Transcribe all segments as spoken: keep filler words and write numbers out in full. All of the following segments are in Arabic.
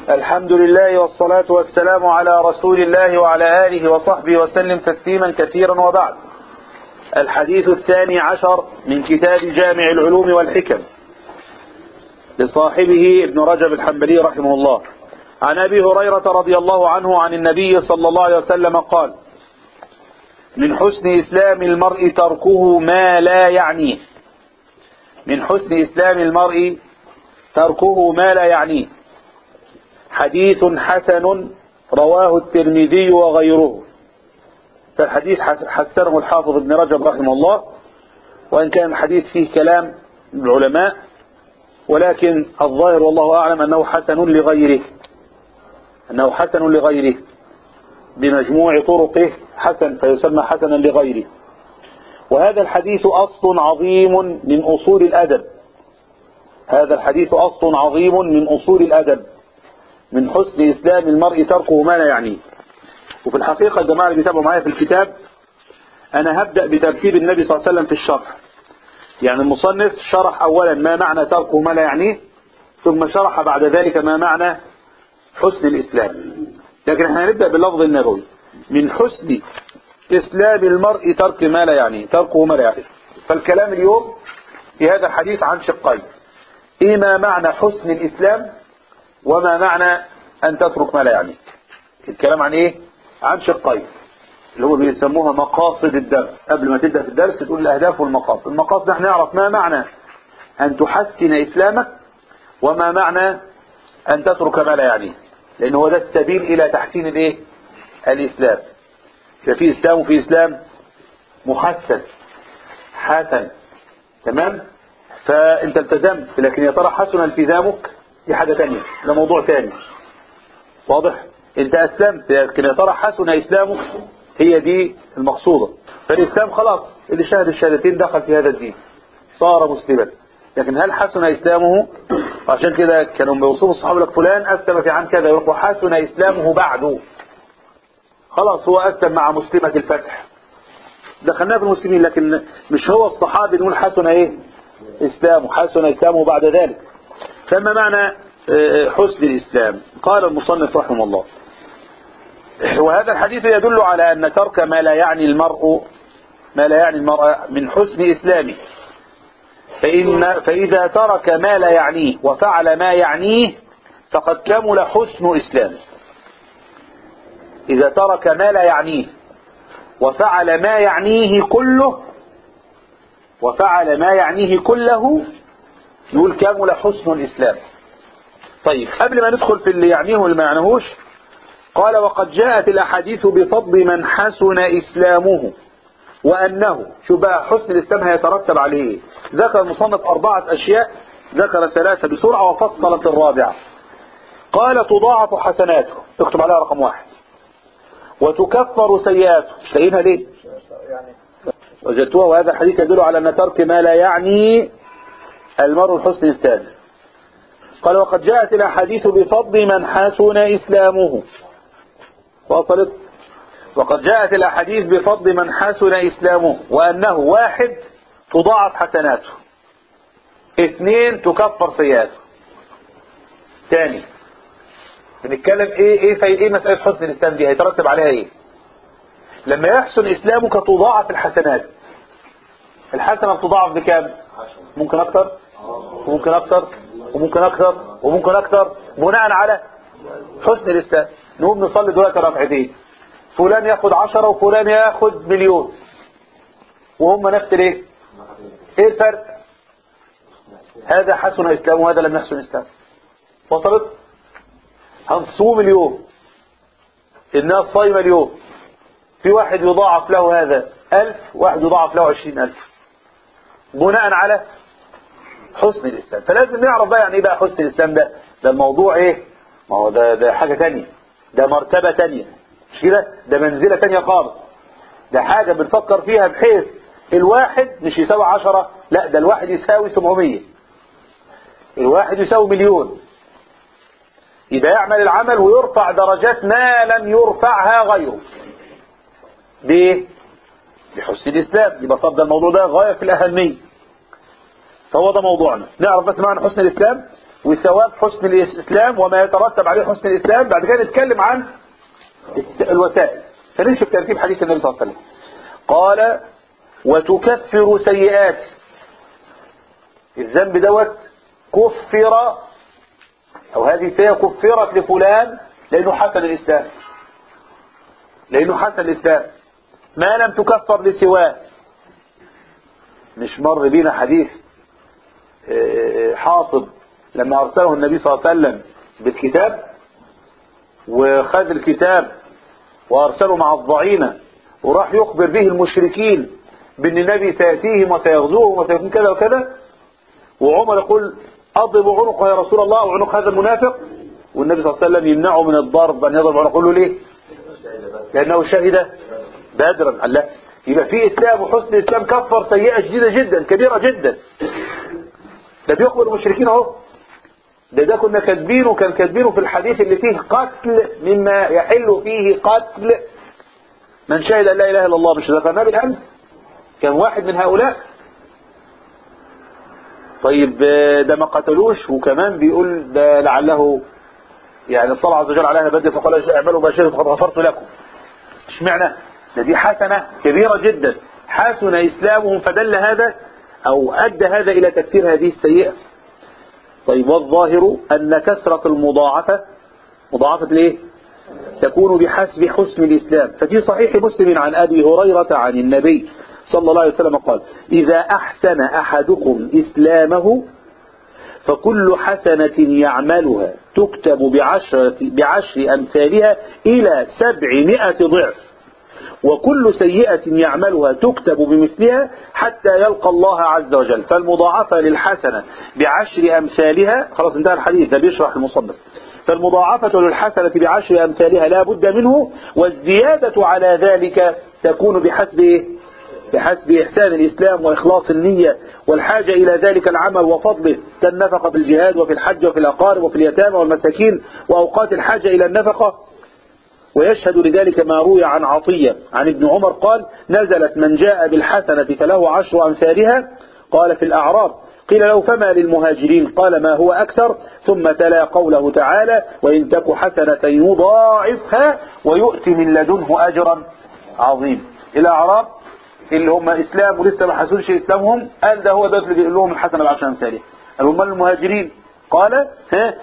الحمد لله والصلاة والسلام على رسول الله وعلى آله وصحبه وسلم تسليما كثيرا، وبعد. الحديث الثاني عشر من كتاب جامع العلوم والحكم لصاحبه ابن رجب الحنبلي رحمه الله، عن أبي هريرة رضي الله عنه عن النبي صلى الله عليه وسلم قال: من حسن إسلام المرء تركه ما لا يعنيه. من حسن إسلام المرء تركه ما لا يعنيه. حديث حسن رواه الترمذي وغيره. فالحديث حسنه الحافظ ابن رجب رحمه الله، وإن كان الحديث فيه كلام العلماء، ولكن الظاهر والله أعلم أنه حسن لغيره أنه حسن لغيره بمجموع طرقه حسن، فيسمى حسنا لغيره. وهذا الحديث أصل عظيم من أصول الأدب. هذا الحديث أصل عظيم من أصول الأدب. من حسن إسلام المرء تركه ما لا يعنيه. وفي الحقيقة الجماعة اللي بيتابعوا معايا في الكتاب، أنا هبدأ بترتيب النبي صلى الله عليه وسلم في الشرح. يعني المصنف شرح أولا ما معنى تركه ما لا يعنيه، ثم شرح بعد ذلك ما معنى حسن الإسلام. لكن احنا هنبدأ باللفظ النبوي: من حسن إسلام المرء ترك ما لا يعنيه، تركه ما لا يعنيه. فالكلام اليوم في هذا الحديث عن شقين: إيه ما معنى حسن الإسلام، وما معنى أن تترك ما لا يعنيك. الكلام عن إيه؟ عن شقين اللي هو بيسموها مقاصد الدرس. قبل ما تبدأ في الدرس تقول الأهداف والمقاصد. المقاصد نحن نعرف ما معنى أن تحسن إسلامك، وما معنى أن تترك ما لا يعنيه، لأنه هو ده السبيل إلى تحسين الإيه؟ الإسلام. ففي إسلام وفي إسلام محسن حسن، تمام؟ فأنت التزمت، لكن يا ترى حسن التزامك؟ دي حاجة تانية، ده موضوع تاني. واضح؟ انت اسلمت، لكن يا ترى حسن اسلامك؟ هي دي المقصودة. فالاسلام خلاص، اللي شهد الشهادتين دخل في هذا الدين، صار مسلما. لكن هل حسن اسلامه؟ عشان كده كانوا بيوصفوا الصحابة لك فلان اسلم في عام كذا، يقول حسن اسلامه بعده. خلاص هو اسلم مع مسلمة الفتح، دخلناه في المسلمين. لكن مش هو الصحابي نقول حسن ايه؟ اسلامه، حسن اسلامه بعد ذلك. فما معنى حسن الإسلام؟ قال المصنف رحمه الله: وهذا الحديث يدل على أن ترك ما لا يعني المرء ما لا يعني المرء من حسن إسلامه. فإن فإذا ترك ما لا يعنيه وفعل ما يعنيه فقد كمل حسن إسلامه. إذا ترك ما لا يعنيه وفعل ما يعنيه كله وفعل ما يعنيه كله يقول كمل حسن الإسلام. طيب، قبل ما ندخل في اللي يعنيه واللي ما يعنيهوش، قال: وقد جاءت الأحاديث بفضل من حسن إسلامه وأنه، شو بقى حسن الإسلام هيترتب عليه. ذكر المصنف أربعة أشياء، ذكر ثلاثة بسرعة وفصلت الرابعة. قال: تضاعف حسناته، اكتب عليها رقم واحد. وتكفر سيئاته، مش لاقيينها ليه؟ وجدتوها. وهذا الحديث يدل على أن ترك ما لا يعني المرء حسن إسلامه. قال: وقد جاءت الأحاديث بفضل من حسن إسلامه. وصلت. وقد جاءت الأحاديث بفضل من حسن إسلامه، وأنه: واحد، تضاعف حسناته. اثنين، تكفر سيئاته. ثاني، بنتكلم ايه ايه في ايه مسألة حسن الإسلام دي هيترتب عليها ايه؟ لما يحسن إسلامك تضاعف الحسنات. الحسنة بتضاعف بكام؟ ممكن أكتر وممكن أكتر وممكن أكثر وممكن أكثر، بناء على حسن الإسلام. نقوم نصلي دلوقتي ركعتين، فلان ياخد عشرة وفلان ياخد مليون، وهم نفس الايه؟ ايه الفرق؟ هذا حسن إسلام وهذا لم يحسن إسلام. وصلت؟ هنصوم اليوم، الناس صايمة اليوم، في واحد يضاعف له هذا ألف، واحد يضاعف له عشرين ألف، بناء على حسن الإسلام. فلازم نعرف بقى يعني ايه بقى حسن الإسلام ده. ده الموضوع ايه؟ ما هو ده ده حاجة تانية، ده مرتبة تانية، مش كده؟ ده منزلة تانية خالص. ده حاجة بنفكر فيها بحيث الواحد مش يساوي عشرة، لا، ده الواحد يساوي سبعمية، الواحد يساوي مليون. يبقى يعمل العمل ويرفع درجات ما لم يرفعها غيره. بايه؟ بحسن الإسلام. يبقى صد الموضوع ده غاية في الأهمية. فهو ده موضوعنا. نعرف بس معنى حسن الإسلام. وثواب حسن الإسلام وما يترتب عليه حسن الإسلام. بعد كده نتكلم عن الوسائل. فنمشي بترتيب حديث النبي صلى الله عليه وسلم. قال وتكفر سيئات. الذنب دوت كفر، أو هذه السيئة كفرت لفلان لأنه حسن الإسلام، لأنه حسن الإسلام ما لم تكفر لسواه. مش مر بينا حديث حاطب لما أرسله النبي صلى الله عليه وسلم بالكتاب، وخذ الكتاب وأرسله مع الضعينة وراح يخبر به المشركين بأن النبي سيأتيهم وسيغزوهم وسيكون كذا وكذا، وعمر يقول أضرب عنقه يا رسول الله وعنق هذا المنافق، والنبي صلى الله عليه وسلم يمنعه من الضرب أن يضرب عنقه. له ليه؟ لأنه شهد بدرا. الله، يبقى في إسلام وحسن الإسلام كفر سيئة جديدة جدا كبيرة جدا. ده بيخبر المشركين اهو. ده ده كنا كاتبينه، كان كاتبينه في الحديث اللي فيه قتل مما يحل فيه قتل من شهد أن لا إله إلا الله. مش ذكرناه بالأمس؟ كان واحد من هؤلاء. طيب ده ما قتلوش، وكمان بيقول ده لعله يعني الله عز وجل عليها بدء فقال اعملوا ما شئتم فقد غفرت لكم. اشمعنى؟ ده دي حسنة كبيرة جدا، حسن إسلامهم، فدل هذا أو أدى هذا إلى تكفير هذه السيئة. طيب والظاهر أن كثرة المضاعفة، مضاعفة ليه؟ تكون بحسب حسن الإسلام. ففي صحيح مسلم عن أبي هريرة عن النبي صلى الله عليه وسلم قال إذا أحسن أحدكم إسلامه فكل حسنة يعملها تكتب بعشرة بعشر أمثالها إلى سبعمائة ضعف، وكل سيئة يعملها تكتب بمثلها حتى يلقى الله عز وجل. فالمضاعفة للحسنة بعشر أمثالها، خلاص انتهى الحديث، ده بيشرح المصنف. فالمضاعفة للحسنة بعشر أمثالها لا بد منه، والزيادة على ذلك تكون بحسب بحسب إحسان الإسلام وإخلاص النية والحاجة إلى ذلك العمل وفضله، كالنفقة في الجهاد وفي الحج وفي الأقارب وفي اليتامى والمساكين وأوقات الحاجة إلى النفقة. ويشهد لذلك ما روي عن عطية عن ابن عمر قال نزلت من جاء بالحسنة فله عشر أمثالها. قال في الأعراب قيل له فما للمهاجرين؟ قال ما هو أكثر. ثم تلا قوله تعالى وإن تك حسنة يضاعفها ويؤتي من لدنه أجرا عظيم. الأعراب اللي هم إسلام ولسه ما حسنش إسلامهم قال ده هو ده اللي بيقول لهم الحسنة بعشر أمثالها. هم المهاجرين قال ها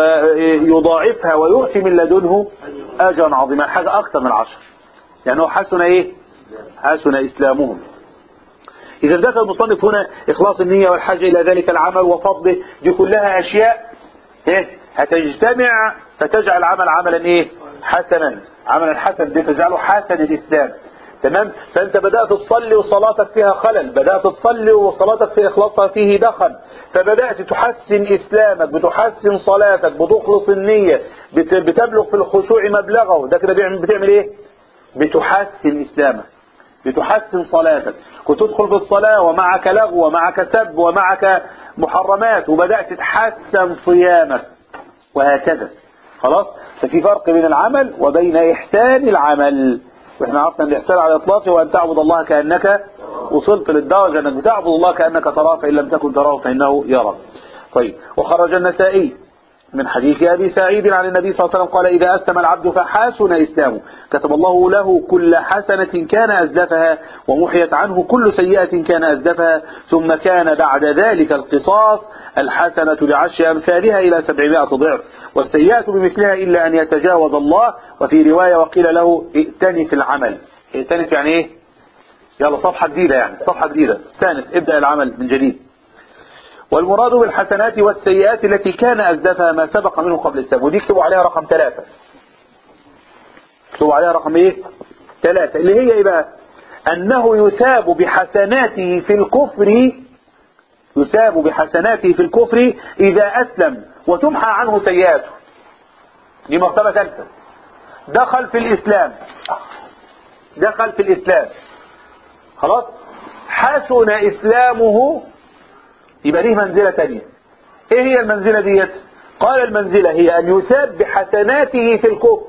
ويضاعفها ويؤتي من لدنه أجرا عظيما، حاجة أكثر من عشر، يعني هو حسن إيه؟ حسن إسلامهم. إذا ذكر المصنف هنا إخلاص النية والحاجة إلى ذلك العمل وفضله، دي كلها أشياء إيه؟ هتجتمع فتجعل العمل عملا إيه؟ حسنا، عملا حسنا دي تجعله حسن الإسلام. تمام؟ فأنت بدأت تصلي وصلاتك فيها خلل، بدأت تصلي وصلاتك في إخلاصها فيه دخل، فبدأت تحسن إسلامك، بتحسن صلاتك، بتخلص النية، بتبلغ في الخشوع مبلغه. ده كده بتعمل إيه؟ بتحسن إسلامك، بتحسن صلاتك. كنت تدخل في الصلاة ومعك لغو ومعك سب ومعك محرمات، وبدأت تحسن صيامك وهكذا. خلاص؟ ففي فرق بين العمل وبين إحسان العمل. واحنا عرفنا ان الاحسان على اطلاقه وان تعبد الله كانك وصلت للدرجه انك بتعبد الله كانك تراه، فان لم تكن تراه فانه يراك. طيب وخرج النسائي من حديث ابي سعيد عن النبي صلى الله عليه وسلم قال اذا اسلم العبد فحسن اسلامه كتب الله له كل حسنه كان ازلفها ومحيت عنه كل سيئه كان ازلفها، ثم كان بعد ذلك القصاص الحسنه بعشر امثالها الى سبعمائة ضعف والسيئه بمثلها الا ان يتجاوز الله. وفي روايه وقيل له ائتني في العمل. ائتني يعني ايه؟ يلا صفحه جديده، يعني صفحه جديده، استانف، ابدا العمل من جديد. والمراد بالحسنات والسيئات التي كان أزدفها ما سبق منه قبل السبب. ودي اكتبوا عليها رقم ثلاثة، اكتبوا عليها رقم ايه؟ ثلاثة، اللي هي ايه بقى؟ أنه يثاب بحسناته في الكفر، يثاب بحسناته في الكفر إذا أسلم وتمحى عنه سيئاته. دي مرتبة ثالثة. دخل في الإسلام، دخل في الإسلام خلاص، حسن إسلامه، يبقى ليه منزلة تانية. ايه هي المنزلة ديت؟ قال المنزلة هي ان يثاب بحسناته في الكفر.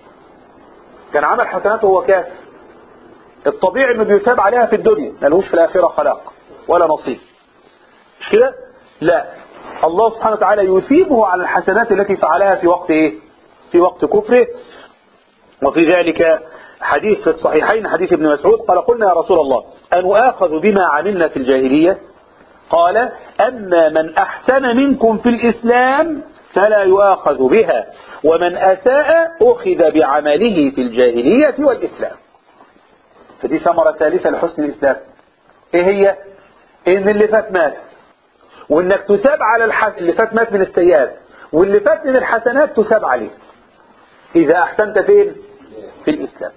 كان عمل حسناته هو كافر، الطبيعي انه بيثاب عليها في الدنيا، ملهوش في الاخرة خلاق ولا نصيب، مش كده؟ لا، الله سبحانه وتعالى يثيبه على الحسنات التي فعلها في وقت إيه؟ في وقت كفره. وفي ذلك حديث في الصحيحين حديث ابن مسعود قال قلنا يا رسول الله أن آخذ بما عملنا في الجاهلية؟ قال أما من أحسن منكم في الإسلام فلا يؤاخذ بها ومن أساء أخذ بعمله في الجاهلية والإسلام. فدي ثمرة ثالثة لحسن الإسلام. إيه هي؟ إن اللي فات مات، وإنك تثاب على الحس... اللي فات مات من السيئات، واللي فات من الحسنات تثاب عليه إذا أحسنت فين؟ في الإسلام.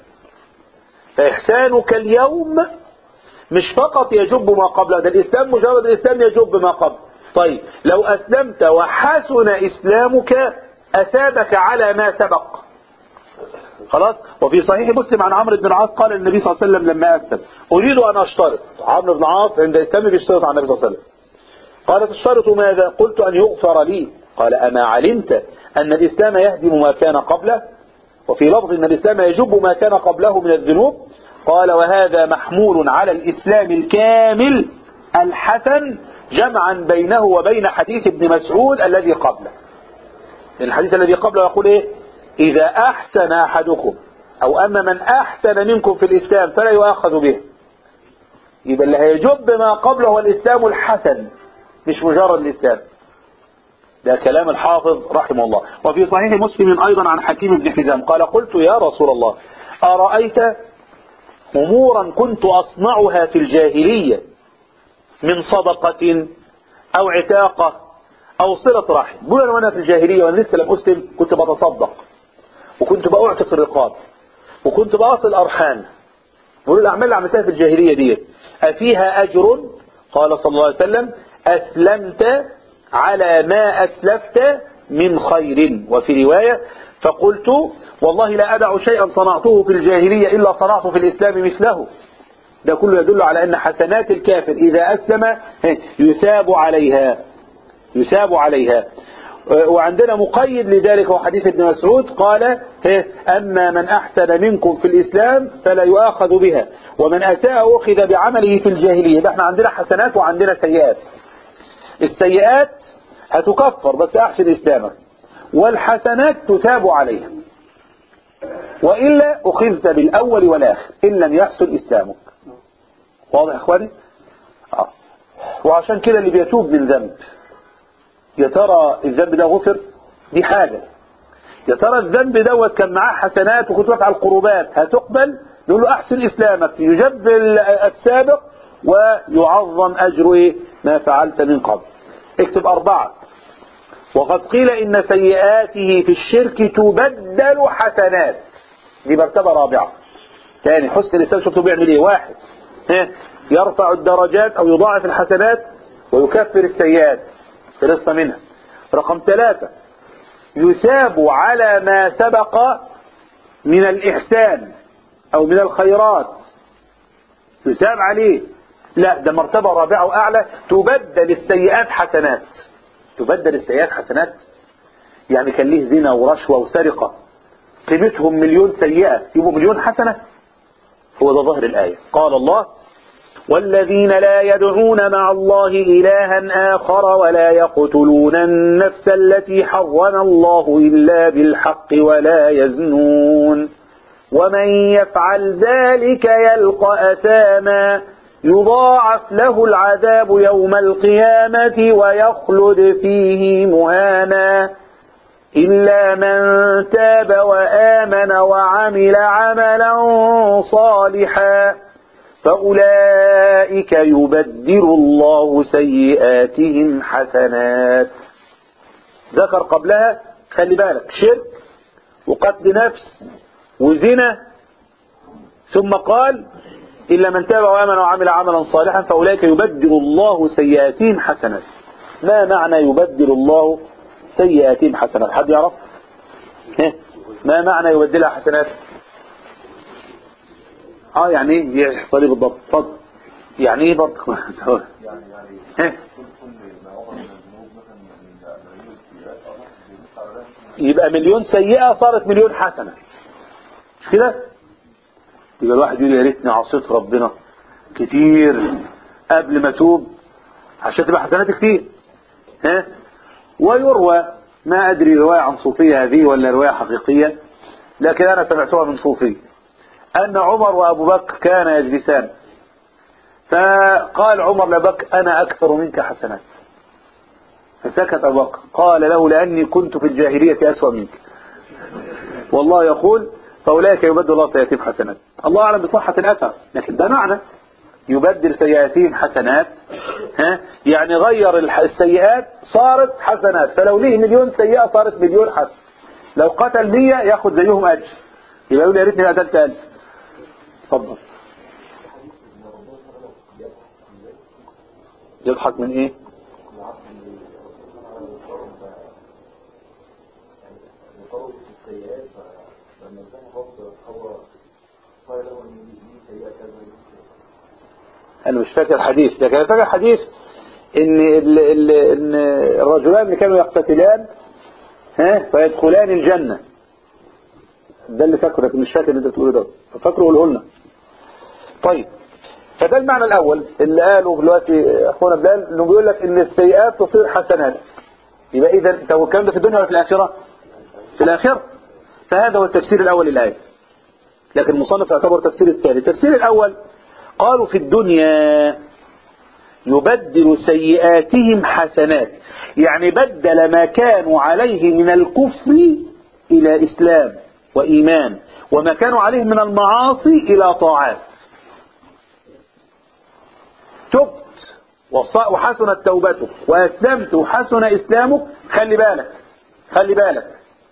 فإحسانك اليوم مش فقط يجب ما قبله، ده الإسلام مجرد الإسلام يجب ما قبل. طيب لو أسلمت وحسن إسلامك أثابك على ما سبق. خلاص. وفي صحيح مسلم عن عمرو بن العاص قال النبي صلى الله عليه وسلم لما أسلم أريد أن أشترط. عمرو بن العاص عند إسلامه بيشترط على النبي صلى الله عليه وسلم. قال تشترط ماذا؟ قلت أن يغفر لي. قال أما علمت أن الإسلام يهدم ما كان قبله؟ وفي لفظ أن الإسلام يجب ما كان قبله من الذنوب. قال وهذا محمول على الإسلام الكامل الحسن جمعا بينه وبين حديث ابن مسعود الذي قبله. الحديث الذي قبله يقول إيه؟ إذا أحسن أحدكم أو أما من أحسن منكم في الإسلام فلا يؤاخذ به. يبقى اللي هيجب ما قبله هو الإسلام الحسن مش مجرد الإسلام. ده كلام الحافظ رحمه الله. وفي صحيح مسلم أيضا عن حكيم بن حزام قال قلت يا رسول الله أرأيت أمورا كنت أصنعها في الجاهلية من صدقة أو عتاقة أو صلة رحم. بقول أنا وأنا في الجاهلية وأنا لسه لم أسلم كنت بتصدق وكنت بأعتق الرقاب وكنت بأصل أرحام. بقول الأعمال اللي عملتها في الجاهلية دي أفيها أجر؟ قال صلى الله عليه وسلم أسلمت على ما أسلفت من خير. وفي رواية فقلت والله لا أدع شيئا صنعته في الجاهلية إلا صنعته في الإسلام مثله. ده كله يدل على أن حسنات الكافر إذا أسلم يثاب عليها يثاب عليها. وعندنا مقيد لذلك وحديث ابن مسعود قال أما من أحسن منكم في الإسلام فلا يؤاخذ بها ومن أساء أخذ بعمله في الجاهلية. ده احنا عندنا حسنات وعندنا سيئات. السيئات هتكفر بس أحسن إسلامك، والحسنات تثاب عليها، وإلا أخذت بالأول والآخر إن لم يحسن إسلامك. واضح إخواني؟ آه. وعشان كده اللي بيتوب من ذنب يا ترى الذنب ده غفر؟ دي حاجة. يا ترى الذنب دوت كان معاه حسنات وكنت بفعل القربات هتقبل؟ نقول له أحسن إسلامك يجب السابق ويعظم أجر ما فعلت من قبل. اكتب أربعة. وقد قيل إن سيئاته في الشرك تبدل حسنات. دي مرتبة رابعة. ثاني حسن الإسلام شفتوا بيعمل إيه؟ واحد يرفع الدرجات أو يضاعف الحسنات ويكفر السيئات خلصنا منها. رقم ثلاثة يثاب على ما سبق من الإحسان أو من الخيرات يثاب عليه. لا ده مرتبة رابعة وأعلى تبدل السيئات حسنات. تبدل السيئات حسنات يعني كان ليه زنا ورشوة وسرقة قيمتهم مليون سيئة يبقوا مليون حسنة. هو ده ظهر الآية. قال الله والذين لا يدعون مع الله إلها آخر ولا يقتلون النفس التي حرم الله إلا بالحق ولا يزنون ومن يفعل ذلك يلقى أثاما يضاعف له العذاب يوم القيامة ويخلد فيه مهانا إلا من تاب وآمن وعمل عملا صالحا فأولئك يبدل الله سيئاتهم حسنات. ذكر قبلها خلي بالك شرك وقتل نفس وزنا ثم قال إلا من تاب وآمن وعمل عملا صالحا فأولئك يبدل الله سيئاتهم حسنات. ما معنى يبدل الله سيئاتهم حسنات؟ حد يعرف؟ ما معنى يبدلها حسنات؟ اه يعني ايه يحصل ايه بالضبط؟ اتفضل. يعني ايه برضه؟ يعني يعني يبقى مليون سيئة صارت مليون حسنة مش كده؟ يبقى الواحد يقول يا ريتني عصيت ربنا كتير قبل ما توب عشان تبقى حسنات كتير. ها ويروى، ما أدري رواية عن صوفية هذه ولا رواية حقيقية، لكن أنا سمعتها من صوفي، أن عمر وأبو بكر كان يجلسان، فقال عمر لأبو بكر أنا أكثر منك حسنات، فسكت أبو بكر، قال له لأني كنت في الجاهلية أسوأ منك، والله يقول فأولئك يبدل الله سيئاتهم حسنات. الله أعلم بصحة الأثر، لكن ده معنى يبدل سيئاتهم حسنات، ها يعني غير السيئات صارت حسنات، فلو ليه مليون سيئة صارت مليون حسن، لو قتل مية ياخد زيهم أجر، يبقى يقول يا ريتني قتلت ألف. اتفضل. يضحك من ايه؟ انا مش فاكر الحديث ده، كان فاكر حديث ان ال ال ان الرجلان اللي كانوا يقتتلان ها فيدخلان الجنة، ده اللي فاكره، لكن مش فاكر اللي انت بتقوله ده، فاكره قوله لنا. طيب، فده المعنى الاول اللي قاله دلوقتي اخونا بلال، انه بيقول لك ان السيئات تصير حسنات، يبقى اذا هو الكلام ده في الدنيا ولا في الاخره؟ في الاخره. فهذا هو التفسير الاول للايه، لكن المصنف يعتبر تفسير الثاني. التفسير الاول قالوا في الدنيا يبدل سيئاتهم حسنات، يعني بدل ما كانوا عليه من الكفر الى اسلام وايمان، وما كانوا عليه من المعاصي الى طاعات. تبت وحسنت توبتك واسلمت وحسن اسلامك، خلي بالك خلي بالك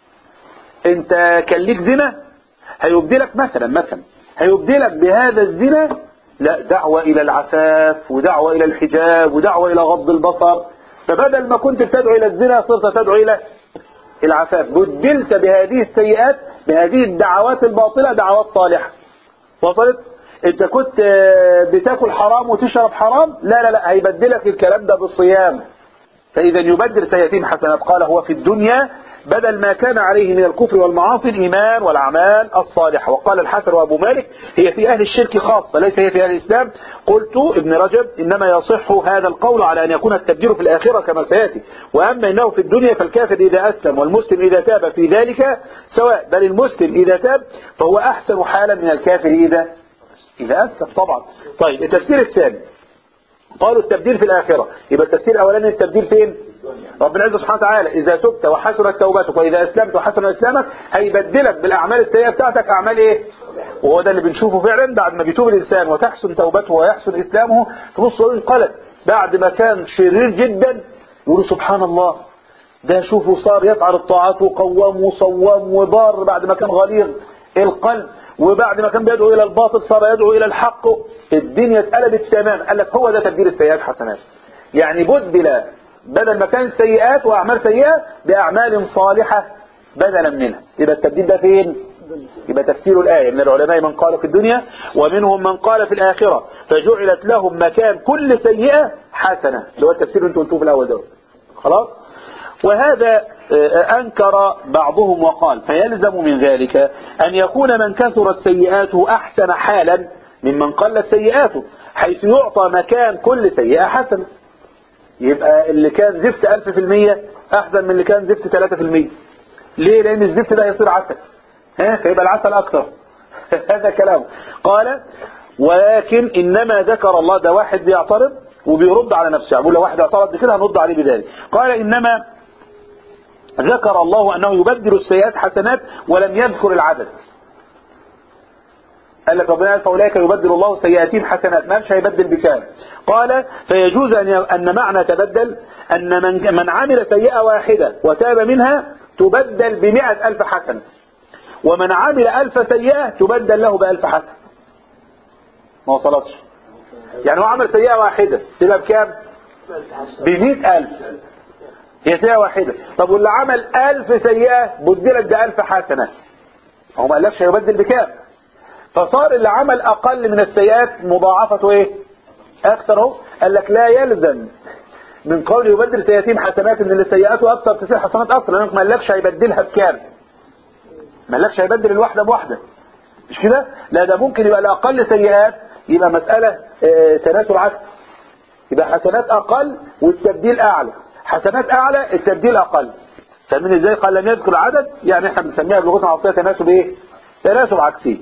انت كان ليك زنا، هيبدلك مثلا مثلا هيبدلك بهذا الزنا لا دعوة الى العفاف ودعوة الى الحجاب ودعوة الى غض البصر، فبدل ما كنت بتدعو الى الزنا صرت تدعو الى العفاف، بدلت بهذه السيئات بهذه الدعوات الباطلة دعوات صالحة. وصلت؟ انت كنت بتاكل حرام وتشرب حرام، لا لا لا هيبدلك الكلام ده بالصيام. فاذا يبدل سيئاتهم حسنات. قال هو في الدنيا بدل ما كان عليه من الكفر والمعاصي الإيمان والأعمال الصالحة. وقال الحسن وأبو مالك هي في أهل الشرك خاصة، ليس هي في أهل الإسلام. قلت ابن رجب إنما يصح هذا القول على أن يكون التبديل في الآخرة كما سيأتي، وأما إنه في الدنيا فالكافر إذا أسلم والمسلم إذا تاب في ذلك سواء، بل المسلم إذا تاب فهو أحسن حالا من الكافر إذا إذا أسلم طبعا. طيب التفسير الثاني قالوا التبديل في الآخرة، يبقى التفسير الأولاني التبديل فين؟ رب العزة سبحانه وتعالى إذا تبت وحسنت توبتك وإذا أسلمت وحسن إسلامك هيبدلك بالأعمال السيئة بتاعتك أعمال إيه؟ وهو ده اللي بنشوفه فعلا بعد ما بيتوب الإنسان وتحسن توبته ويحسن إسلامه، تبص انقلب بعد ما كان شرير جدا يقول سبحان الله ده شوفه صار يفعل الطاعات وقوام وصوام وبار بعد ما كان غليظ القلب، وبعد ما كان بيدعو إلى الباطل صار يدعو إلى الحق، الدنيا اتقلبت تمام. قال لك هو ده تبديل السيئات حسنات، يعني بدل بدل ما كانت سيئات وأعمال سيئة بأعمال صالحة بدلا منها. يبقى التبديل ده فين؟ يبقى تفسير الآية من العلماء من قال في الدنيا ومنهم من قال في الآخرة فجعلت لهم مكان كل سيئة حسنة، اللي هو التفسير اللي انتوا قلتوه في الأول ده. خلاص. وهذا أنكر بعضهم وقال فيلزم من ذلك أن يكون من كثرت سيئاته أحسن حالا ممن قلت سيئاته، حيث يعطى مكان كل سيئة حسنة. يبقى اللي كان زفت ألف في المية أحسن من اللي كان زفت ثلاثة في المية. ليه؟ لأن الزفت ده يصير عسل، ها فيبقى العسل أكثر. هذا كلام. قال ولكن إنما ذكر الله، ده واحد بيعترض وبيرد على نفسه، يقول لو واحد اعترض بكده هنرد عليه بذلك. قال إنما ذكر الله أنه يبدل السيئات حسنات ولم يذكر العدد. قال لك ربنا قال فأولئك يبدل الله سيئاتهم حسنات، ما مش هيبدل بكام. قال فيجوز أن معنى تبدل أن من, من عمل سيئة واحدة وتاب منها تبدل بمئة ألف حسنة، ومن عمل ألف سيئة تبدل له بألف حسنة. ما وصلتش؟ يعني هو عمل سيئة واحدة تبقى بكام؟ بمئة ألف، هي سيئة واحدة. طب واللي عمل ألف سيئة بدلت بألف حسنة، هو ما قالكش هيبدل بكام. فصار اللي عمل أقل من السيئات مضاعفته إيه؟ أكثر. هو قال لك لا يلزم من قول يبدل سيئاتهم حسنات ان اللي سيئاته أكثر تصير حسنات أكثر، لأنك ما قالكش هيبدلها بكام، ما قالكش هيبدل الواحدة بواحدة، مش كده؟ لا ده ممكن يبقى الأقل سيئات يبقى مسألة اه تناسل عكس، يبقى حسنات أقل والتبديل أعلى، حسنات أعلى التبديل أقل. فمن ازاي قال لم يذكر العدد؟ يعني احنا بنسميها بلغتنا العربية تناسب ايه؟ تناسب عكسي.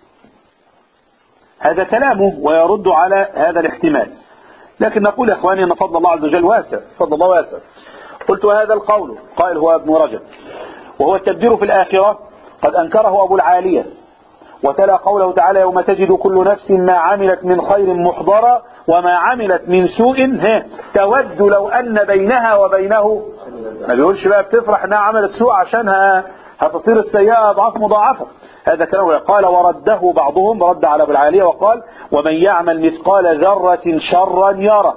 هذا كلامه ويرد على هذا الاحتمال. لكن نقول يا اخواني ان فضل الله عز وجل واسع، فضل الله واسع. قلت هذا القول قائل هو ابن رجب، وهو التبديل في الآخرة قد أنكره أبو العالية، وتلا قوله تعالى يوم تجد كل نفس ما عملت من خير محضرا وما عملت من سوء تود لو أن بينها وبينه. ما بيقولش بقى بتفرح انها عملت سوء عشانها هتصير السيئة أضعاف مضاعفة. هذا كلامه. قال ورده بعضهم، رد على ابو العالية وقال ومن يعمل مثقال ذرة شرا يرى.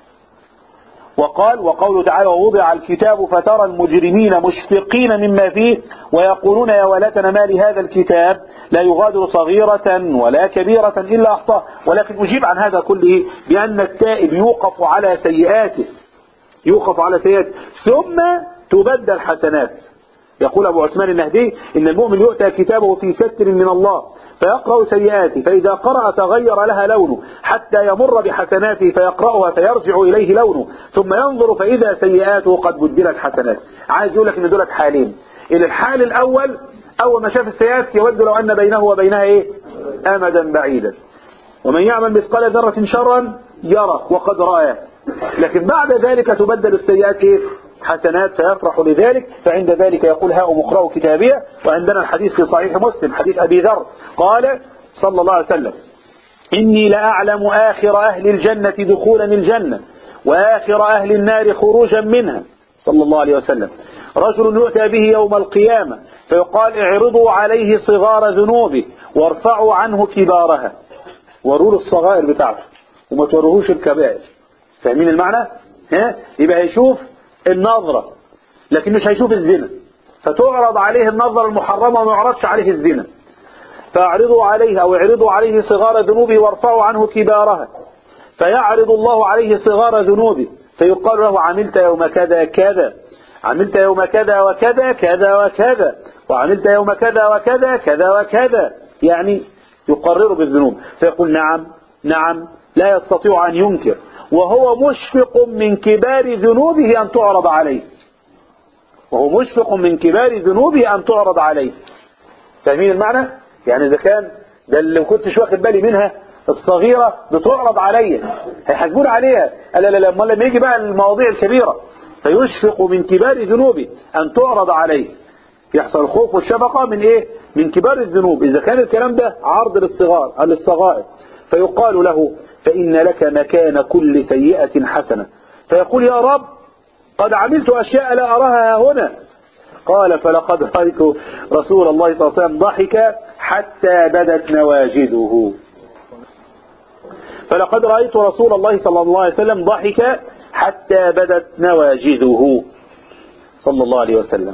وقال وقوله تعالى ووضع الكتاب فترى المجرمين مشفقين مما فيه ويقولون يا ويلتنا ما لهذا الكتاب لا يغادر صغيرة ولا كبيرة إلا أحصاها. ولكن أجيب عن هذا كله بأن التائب يوقف على سيئاته، يوقف على سيئاته ثم تبدل حسنات. يقول أبو عثمان النهدي إن المؤمن يؤتى كتابه في ستر من الله فيقرأ سيئاته، فإذا قرأ تغير لها لونه حتى يمر بحسناته فيقرأها فيرجع إليه لونه ثم ينظر فإذا سيئاته قد بدلت حسنات. عايز يقول لك إن دولت حالين. إن الحال الأول أول ما شاف السيئات يود لو أن بينه وبينها إيه؟ أمدا بعيدا. ومن يعمل مثقال ذرة شرا يرى وقد رآه. لكن بعد ذلك تبدل السيئات إيه؟ حسنات فيفرح لذلك. فعند ذلك يقول هاؤم اقرأوا كتابيه. وعندنا الحديث في صحيح مسلم حديث أبي ذر قال صلى الله عليه وسلم إني لأعلم آخر أهل الجنة دخولا الجنة وآخر أهل النار خروجا منها صلى الله عليه وسلم رجل يؤتى به يوم القيامة فيقال اعرضوا عليه صغار ذنوبه وارفعوا عنه كبارها. وروا الصغائر بتاعته وما توروهوش الكبائر. فاهمين المعنى؟ ها؟ يبقى هيشوف النظرة لكن مش هيشوف الزنا، فتعرض عليه النظرة المحرمة وما يعرضش عليه الزنا. فاعرضوا عليه أو اعرضوا عليه صغار ذنوبه وارفعوا عنه كبارها فيعرض الله عليه صغار ذنوبه فيقال له عملت يوم كذا كذا عملت يوم كذا وكذا كذا وكذا وعملت يوم كذا وكذا كذا وكذا، يعني يقرر بالذنوب. فيقول نعم نعم لا يستطيع أن ينكر وهو مشفق من كبار ذنوبه أن تعرض عليه، وهو مشفق من كبار ذنوبه أن تعرض عليه. فاهمين المعنى؟ يعني إذا كان ده اللي ما كنتش واخد بالي منها الصغيرة بتعرض عليا هيحاسبون عليها، لا لا لا امال لما يجي بقى المواضيع الكبيرة فيشفق من كبار ذنوبه أن تعرض عليه. يحصل الخوف والشفقة من إيه؟ من كبار الذنوب. إذا كان الكلام ده عرض للصغار للصغائر فيقال له فإن لك مكان كل سيئة حسنة. فيقول يا رب قد عملت أشياء لا أراها هنا. قال فلقد رأيت رسول الله صلى الله عليه وسلم ضحك حتى بدت نواجذه. فلقد رأيت رسول الله صلى الله عليه وسلم ضحك حتى بدت نواجذه صلى الله عليه وسلم.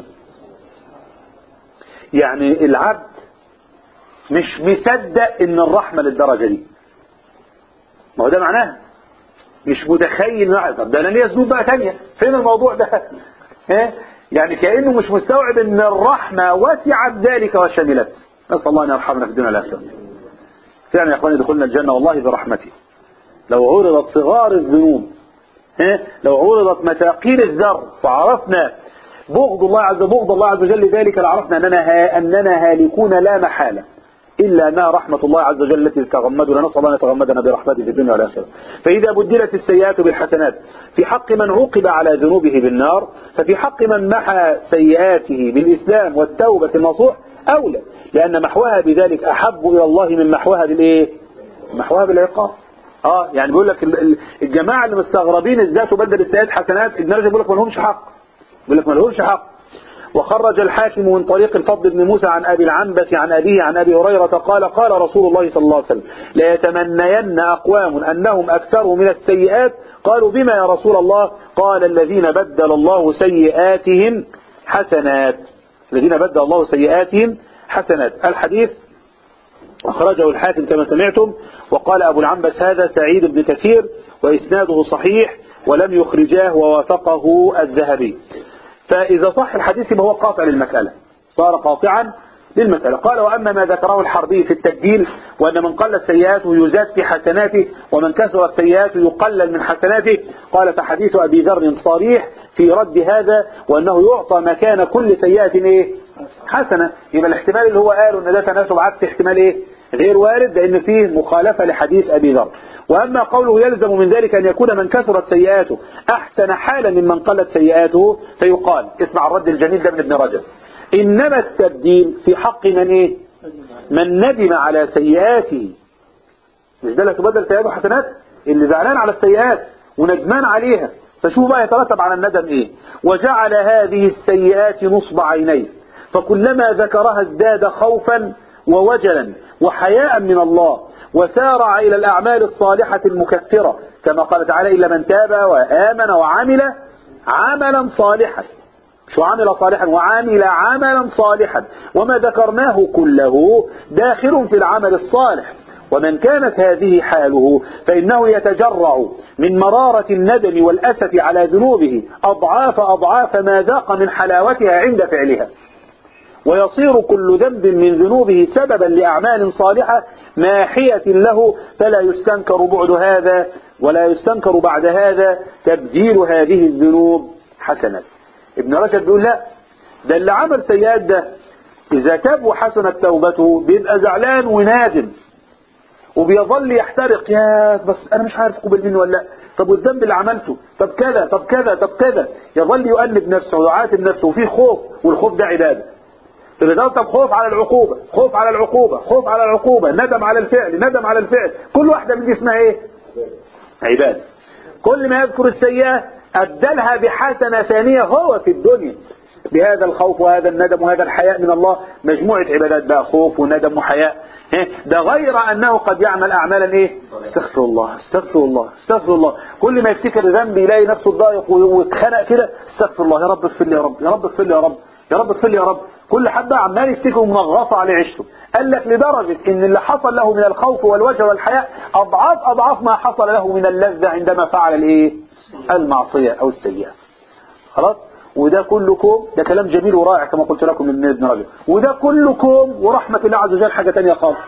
يعني العبد مش مصدق ان الرحمة للدرجة دي. ما هو ده معناه مش متخيل. طب ده انا ليا ذنوب بقى تانية، فين الموضوع ده؟ ها؟ يعني كأنه مش مستوعب ان الرحمة وسعت ذلك وشملت. نسأل الله ان يرحمنا في الدنيا والآخرة. فعلا يا اخواني دخلنا الجنة والله برحمته. لو عرضت صغار الذنوب، ها؟ لو عرضت مثاقيل الذر فعرفنا بغض الله عز وجل بغض الله عز وجل ذلك لعرفنا اننا ها اننا هالكون لا محالة إلا أنها رحمة الله عز وجل التي تتغمدنا. نسأل الله أن يتغمدنا برحمته في الدنيا والآخرة. فإذا بدلت السيئات بالحسنات في حق من عوقب على ذنوبه بالنار ففي حق من محى سيئاته بالإسلام والتوبة النصوح أولى، لأن محوها بذلك أحب إلى الله من محوها بالإيه؟ محوها بالعقاب. آه يعني بيقول لك الجماعة اللي مستغربين ازاي تبدل السيئات حسنات ابن رجب بيقول لك ما لهمش حق، بيقول لك ما لهمش حق. وخرج الحاكم من طريق الفضل بن موسى عن أبي العنبس عن أبيه عن أبي هريرة قال قال رسول الله صلى الله عليه وسلم لا يتمنين أقوام أنهم أكثروا من السيئات. قالوا بما يا رسول الله؟ قال الذين بدل الله سيئاتهم حسنات. الذين بدل الله سيئاتهم حسنات. الحديث أخرجه الحاكم كما سمعتم. وقال أبو العنبس هذا سعيد بن كثير وإسناده صحيح ولم يخرجاه ووافقه الذهبي. فإذا صح الحديث هو قاطع للمسألة، صار قاطعا للمسألة. قال وأما ما ذكره الحربي في التبديل وأن من قلت سيئاته يزاد في حسناته ومن كثرت سيئاته يقلل من حسناته، قال فحديث أبي ذر صريح في رد هذا، وأنه يعطى مكان كل سيئة إيه؟ حسنة. يبقى الاحتمال اللي هو قاله أن ده تناسب عكس احتمال إيه؟ غير وارد، لأن فيه مخالفة لحديث أبي ذر. وأما قوله يلزم من ذلك أن يكون من كثرت سيئاته أحسن حالا ممن قلت سيئاته، فيقال اسمع الرد الجميل ده من ابن رجب: إنما التبديل في حق من إيه؟ من ندم على سيئاته. مش ده اللي تبدل سيئاته حسنات؟ اللي زعلان على السيئات وندمان عليها، فشوف بقى يترتب على الندم إيه؟ وجعل هذه السيئات نصب عينيه، فكلما ذكرها ازداد خوفا ووجلا وحياء من الله، وسارع إلى الأعمال الصالحة المكثرة، كما قال تعالى: إلا من تاب وآمن وعمل عملا صالحا. شو عمل صالحا؟ وعمل عملا صالحا. وما ذكرناه كله داخل في العمل الصالح. ومن كانت هذه حاله فإنه يتجرع من مرارة الندم والأسف على ذنوبه أضعاف أضعاف ما ذاق من حلاوتها عند فعلها، ويصير كل ذنب من ذنوبه سببا لأعمال صالحة ماحية له، فلا يستنكر بعد هذا ولا يستنكر بعد هذا تبديل هذه الذنوب حسنات. ابن رجب بيقول لا، ده اللي عمل سيئات ده إذا تاب وحسنت توبته بيبقى زعلان ونادم وبيظل يحترق، يا بس أنا مش عارف قبل منه ولا لا، طب والذنب اللي عملته، طب كذا طب كذا طب كذا، يظل يؤنب نفسه ويعاتب نفسه، وفيه خوف، والخوف ده عبادة. طب خوف على العقوبة، خوف على العقوبة، خوف على العقوبة، ندم على الفعل، ندم على الفعل، كل واحدة من دي اسمها ايه؟ عبادة. كل ما يذكر السيئة أبدلها بحسنة ثانية هو في الدنيا، بهذا الخوف وهذا الندم وهذا الحياء من الله، مجموعة عبادات بقى، خوف وندم وحياء. ده غير أنه قد يعمل أعمالا ايه؟ استغفر الله استغفر الله استغفر الله، كل ما يفتكر ذنب يلاقي نفسه ضايق ويتخنق كده، استغفر الله، يا رب اغفر لي، يا رب يا رب اغفر لي، يا رب يا رب اغفر لي، يا رب. كل حد عمال يفتكر منغصة عليه عيشته. قال لك لدرجة ان اللي حصل له من الخوف والوجع والحياء اضعاف اضعاف ما حصل له من اللذة عندما فعل الايه؟ المعصية او السيئة. خلاص؟ وده كلكم، ده كلام جميل ورائع كما قلت لكم من ابن رجب، وده كلكم ورحمة الله عز وجل حاجة تانية خالص.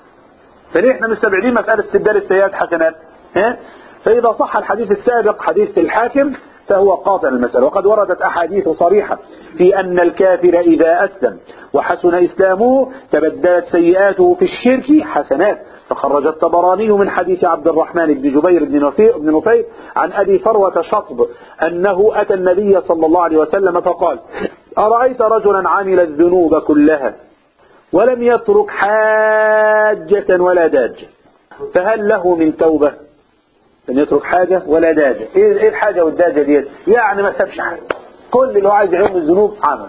فليه احنا مستبعدين مسألة استبدال السيئات حسنات؟ ها؟ فإذا صح الحديث السابق حديث الحاكم فهو قاطع المسألة. وقد وردت أحاديث صريحة في أن الكافر إذا أسلم وحسن إسلامه تبدلت سيئاته في الشرك حسنات. فخرج الطبراني من حديث عبد الرحمن بن جبير بن نفير, بن نفير عن أبي فروة شطب أنه أتى النبي صلى الله عليه وسلم فقال: أرأيت رجلا عمل الذنوب كلها ولم يترك حاجة ولا داجة، فهل له من توبة؟ لم يترك حاجة ولا داجة. ايه الحاجة والداجة ديت؟ يعني ما سابش حاجة، كل اللي هو عايز يعمل الذنوب عمل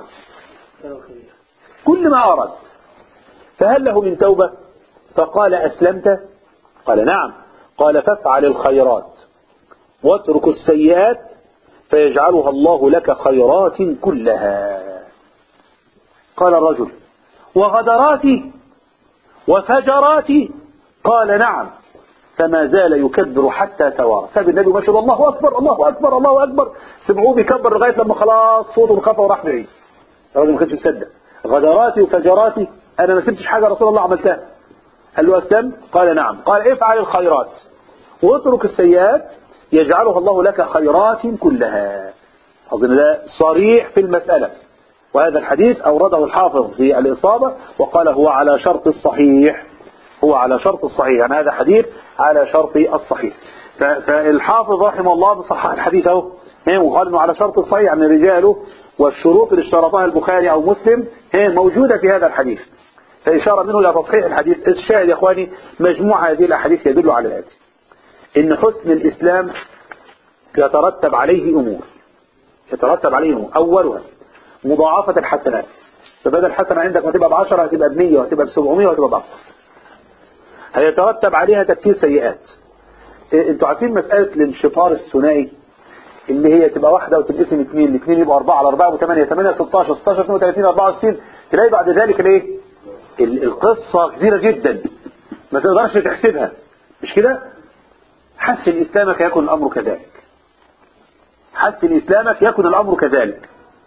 كل ما أراد. فهل له من توبة؟ فقال: أسلمت؟ قال: نعم. قال: فافعل الخيرات واترك السيئات فيجعلها الله لك خيرات كلها. قال الرجل: وغدراتي وفجراتي؟ قال: نعم. فما زال يكبر حتى توارى. ساب النبي ما شاء الله أكبر الله أكبر الله أكبر، سمعوه بيكبر لغاية لما خلاص صوته انخفى وراح بعيد. الراجل ما كانش مصدق. غدراتي وفجراتي؟ أنا ما سبتش حاجة رسول الله عملتها. قال له: أسلمت؟ قال: نعم. قال: افعل الخيرات واترك السيئات يجعلها الله لك خيرات كلها. أظن ده صريح في المسألة. وهذا الحديث أورده الحافظ في الإصابة وقال: هو على شرط الصحيح، هو على شرط الصحيح، يعني هذا حديث على شرط الصحيح. فالحافظ رحمه الله بصحح الحديث اهو، وقال انه على شرط الصحيح، يعني رجاله والشروط اللي اشترطها البخاري او مسلم موجودة في هذا الحديث، فإشارة منه إلى تصحيح الحديث. الشاهد يا اخواني مجموع هذه الاحاديث يدل على الآتي: ان حسن الإسلام يترتب عليه امور يترتب عليه امور اولها مضاعفة الحسنات. فبدل الحسنة عندك ما تبقى بعشرة هتبقى بمية وهتبقى بسبعمية وهتبقى بأكثر. هيترتب عليها تكثير سيئات. إيه انتوا عارفين مسألة الانشطار الثنائي اللي هي تبقى واحدة وتنقسم اثنين، الاثنين يبقى أربعة على أربعة وثمانية، ثمانية ستاشر، ستاشر اثنين وثلاثين، أربعة وستين، تلاقي بعد ذلك الايه؟ القصة كبيرة جدا ما تقدرش تحسبها، مش كده؟ حسن إسلامك يكون الأمر كذلك، حسن إسلامك يكون الأمر كذلك.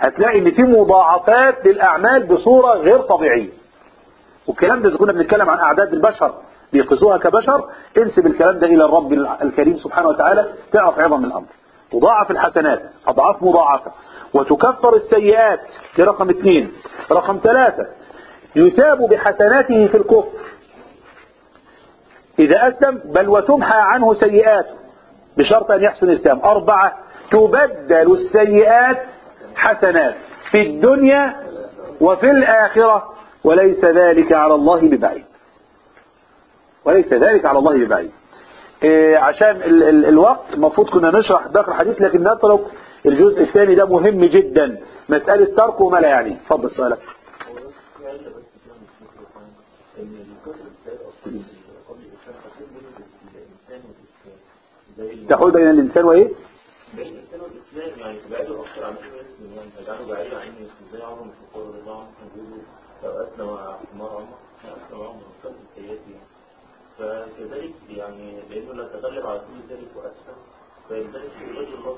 هتلاقي ان في مضاعفات للأعمال بصورة غير طبيعية. والكلام ده إذا كنا بنتكلم عن أعداد البشر بيقيسوها كبشر، انسب الكلام ده إلى الرب الكريم سبحانه وتعالى تعرف عظم الأمر. تضاعف الحسنات أضعاف مضاعفة، وتكفر السيئات. دي رقم اثنين. رقم ثلاثة، يتاب بحسناته في الكفر إذا أسلم، بل وتمحى عنه سيئاته بشرط أن يحسن الإسلام. أربعة، تبدل السيئات حسنات في الدنيا وفي الآخرة، وليس ذلك على الله ببعيد. وليس ذلك على الله ببعيد. إيه عشان ال ال الوقت المفروض كنا نشرح باقي الحديث، لكن نترك الجزء الثاني ده مهم جدا، مسألة ترك وما لا يعني. اتفضل سؤالك. تحول بين الإنسان وإيه؟ بين الإنسان والإسلام، يعني تبعده أكثر عن أنه يسلم، يعني تجعله بعيد عن أنه يسلم. زي عمر بن الخطاب رضي الله عنه كان بيقولوا لو أسلم حمار عمر كان أسلم عمر من كثرة السيئات يعني. فكذلك يعني لأنه لا تغلب على كل ذلك وأسلم، فلذلك يرجو الله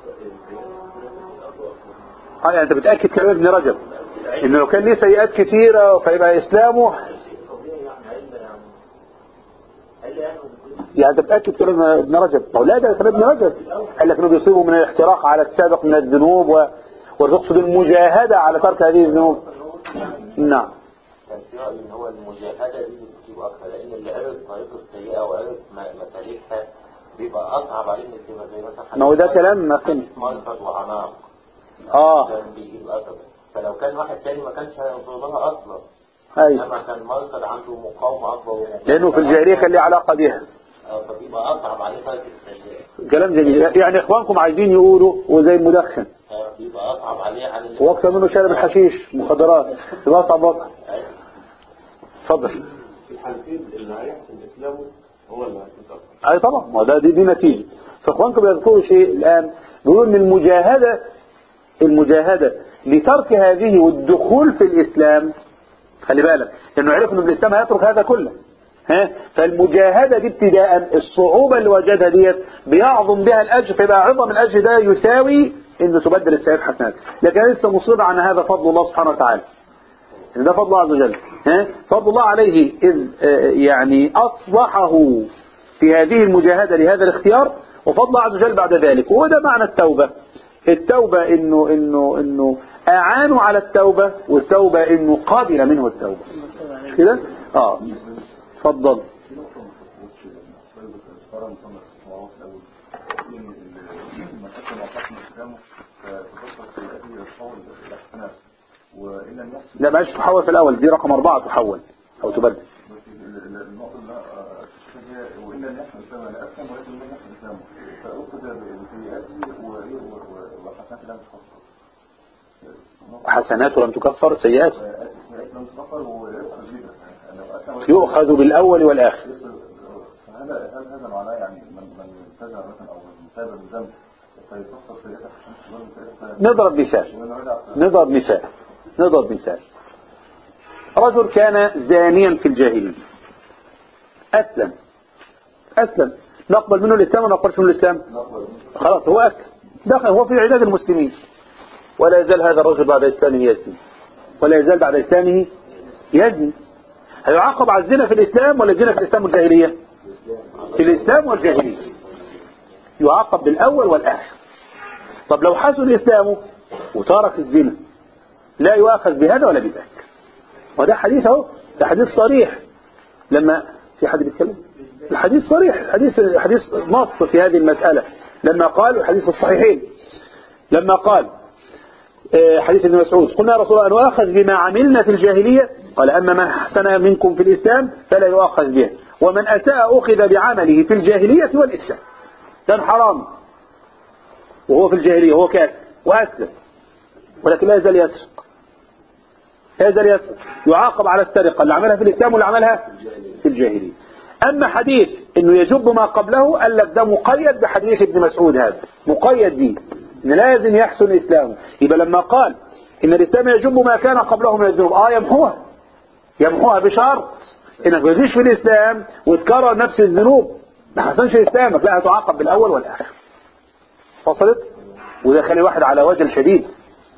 اه يعني أنت بتأكد كلام ابن رجب إنه لو كان ليه سيئات كثيرة فيبقى إسلامه يعني. انت بتأكد كلام ابن رجب؟ او لا، ده كلام ابن رجب قال لك انه بيصيبوا من الاحتراق على السابق من الذنوب و... وتقصد المجاهدة على ترك هذه الذنوب. نعم. كان في رأي ان هو المجاهدة دي بتصيب اكثر، لان اللي عرف طريقه السيئة وعرف مسالكها بيبقى اصعب عليه من السيئة. زي مثلا ما هو ده كلام ما كان مرصد وعناق اه كان بيجيب اثر، فلو كان واحد تاني ما كانش هينظر لها اصلا. ايوه، انما كان مرصد عنده مقاومة اكبر، لانه في الجاهلية كان له علاقة بها، فبيبقى اصعب عليه ترك السيئة. كلام جميل. يعني اخوانكم عايزين يقولوا وزي المدخن بيبقى اصعب عليه عن واكثر منه شارب الحشيش مخدرات، يبقى اصعب وقت. اتفضل. في الحالتين اللي هيحسن إسلامه هو اللي هيحسن. اي طبعا، ما ده دي, دي نتيجة. فاخوانكم يذكروا شيء الان، بيقولوا ان المجاهدة المجاهدة لترك هذه والدخول في الاسلام، خلي بالك لانه عرف ان الاسلام هيترك هذا كله، ها، فالمجاهدة دي ابتداء الصعوبة اللي وجدها ديت بيعظم بها الاجر، فيبقى عظم الاجر ده يساوي انه تبدل السيئات حسنات. لكن لسه مصر عن هذا فضل الله سبحانه وتعالى، ان ده فضل الله عز وجل، ها، فضل الله عليه اذ يعني اصلحه في هذه المجاهدة لهذا الاختيار، وفضل الله عز وجل بعد ذلك. وده معنى التوبة. التوبة انه انه انه اعانوا على التوبة، والتوبة انه قابل منه التوبة. مش كده؟ اه اتفضل. لا معلش، تحول في الاول، دي رقم اربعة، تحول او تبدل. وإن لم يحسن إسلامه لأسلم، ولكن لم يحسن إسلامه فأخذ بسيئاته وحسناته لم تكفر. حسناته لم تكفر، سيئاته لم تكفر ويؤخذ بها، يؤخذ بالأول والآخر. هذا هذا معناه يعني من من ابتدع مثلا أو من تاب من ذنب فيكفر سيئاته. نضرب مثال نضرب مثال نضرب مثال رجل كان زانيا في الجاهلية، أسلم أسلم نقبل منه الإسلام ولا نقبلش منه الإسلام؟ خلاص هو أسلم، دخل هو في عداد المسلمين، ولا يزال هذا الرجل بعد إسلامه يزني، ولا يزال بعد إسلامه يزني. هيعاقب على الزنا في الإسلام ولا الزنا في الإسلام والجاهلية؟ في الإسلام والجاهلية، يعاقب بالأول والآخر. طب لو حسن إسلامه وترك الزنا لا يؤاخذ بهذا ولا بذاك. وده حديث اهو، ده حديث صريح. لما في حد بيتكلم، الحديث صريح، الحديث الحديث نص في هذه المسألة. لما قال الحديث الصحيحين، لما قال حديث ابن مسعود، قلنا يا رسول الله نؤاخذ بما عملنا في الجاهلية؟ قال أما من أحسن منكم في الإسلام فلا يؤاخذ به، ومن أساء أخذ بعمله في الجاهلية والإسلام. كان حرام وهو في الجاهلية وهو كافر وأسلم، ولكن لا يزال يسرق، لا يزال يسرق، يعاقب على السرقة اللي عملها في الإسلام واللي عملها في الجاهلية. أما حديث إنه يجب ما قبله، قال لك ده مقيد بحديث ابن مسعود، هذا مقيد به إن لازم يحسن إسلامه. يبقى لما قال إن الإسلام يجب ما كان قبله من الذنوب، آه يمحوها يمحوها بشرط إنك ما تجيش في الإسلام وتكرر نفس الذنوب، ما حسنش إسلامك، لا هتعاقب بالأول والآخر. وصلت؟ وده خلي واحد على وجل شديد،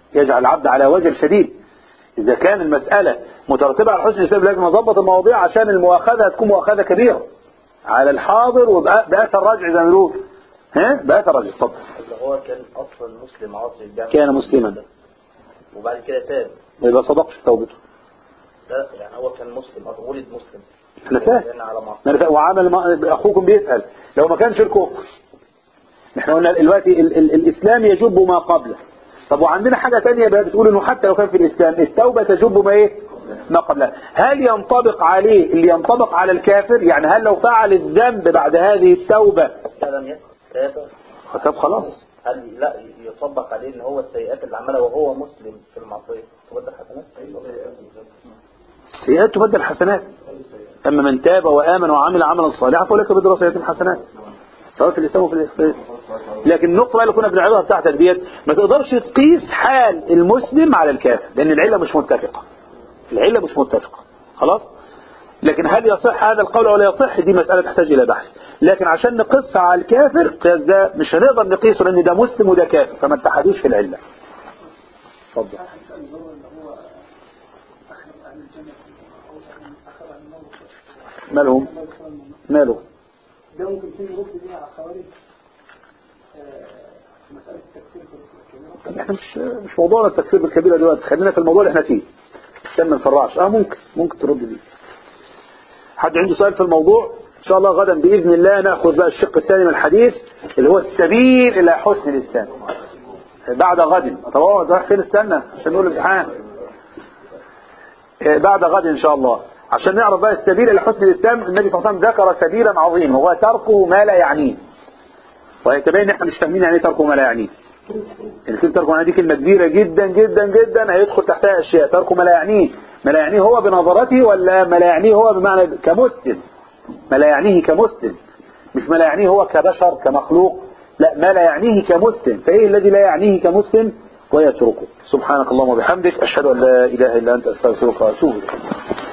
يجعل العبد على وجل شديد. إذا كان المسألة مترتبة على حسن الإسلام لازم أضبط المواضيع عشان المؤاخذة تكون مؤاخذة كبيرة على الحاضر وبأثر رجع زي ما بنقول. ها بأثر رجع. اتفضل. هو كان أصلا مسلم عاصي الجامعة كان مسلما وبعد كده تاب يبقى صدقش توبته. لا يعني هو كان مسلم أصلا ولد مسلم أنا فاهم أنا فاهم وعمل ما... أخوكم بيسأل لو ما كانش الكفر. نحن قلنا دلوقتي ال... ال... الإسلام يجب ما قبله. طب وعندنا حاجة تانية بقى بتقول إنه حتى لو كان في الإسلام التوبة تجب ما إيه ما قبلها. هل ينطبق عليه اللي ينطبق على الكافر؟ يعني هل لو فعل الذنب بعد هذه التوبة لم يكن تاب طب خلاص هل لا يطبق عليه ان هو السيئات اللي عملها وهو مسلم في المعصيه تبدل حسنات؟ السيئات تبدل حسنات. اما من تاب وامن وعمل عملا صالحا فاولئك بدرجات سيئات حسنات سواء في الاسلام وفي الاسلام. لكن النقطه بقى اللي كنا بنعرضها بتاعتك ديت ما تقدرش تقيس حال المسلم على الكافر لان العله مش متفقه. العله مش متفقه خلاص. لكن هل يصح هذا القول ولا يصح دي مسألة تحتاج إلى بحث. لكن عشان نقص على الكافر قياس ده مش هنقدر نقيسه لأن ده مسلم وده كافر فما اتحدوش في العلة. اتفضل. مالهم ماله ده ممكن يكون رد بيها على الخوارج مسألة التكفير بالكبيرة. احنا مش مش موضوعنا التكفير بالكبيرة دلوقتي خلينا في الموضوع اللي احنا فيه عشان ما نفرعش. اه ممكن ممكن ترد بيه. حد عنده سؤال في الموضوع؟ ان شاء الله غدا باذن الله ناخذ بقى الشق الثاني من الحديث اللي هو السبيل الى حسن الاسلام بعد غد. طب هو رايح فين؟ استنى عشان نقول الامتحان بعد غد ان شاء الله عشان نعرف بقى السبيل الى حسن الاسلام. النبي صلى الله عليه وسلم ذكر سبيلا عظيما وهو تركه ما لا يعنيه. وهيتبين ان احنا مش فاهمين يعني ايه تركه ما لا يعنيه. ان كلمه تركه ما لا يعنيه دي كلمه كبيره جدا جدا جدا هيدخل تحتها اشياء. تركه ما لا يعنيه ما لا يعنيه هو بنظرته ولا ما لا يعنيه هو بمعنى كمسلم. ما لا يعنيه كمسلم مش ما لا يعنيه هو كبشر كمخلوق. لا ما لا يعنيه كمسلم. فايه الذي لا يعنيه كمسلم ويتركه. سبحانك اللهم وبحمدك اشهد ان لا اله الا انت استغفرك واتوب اليك.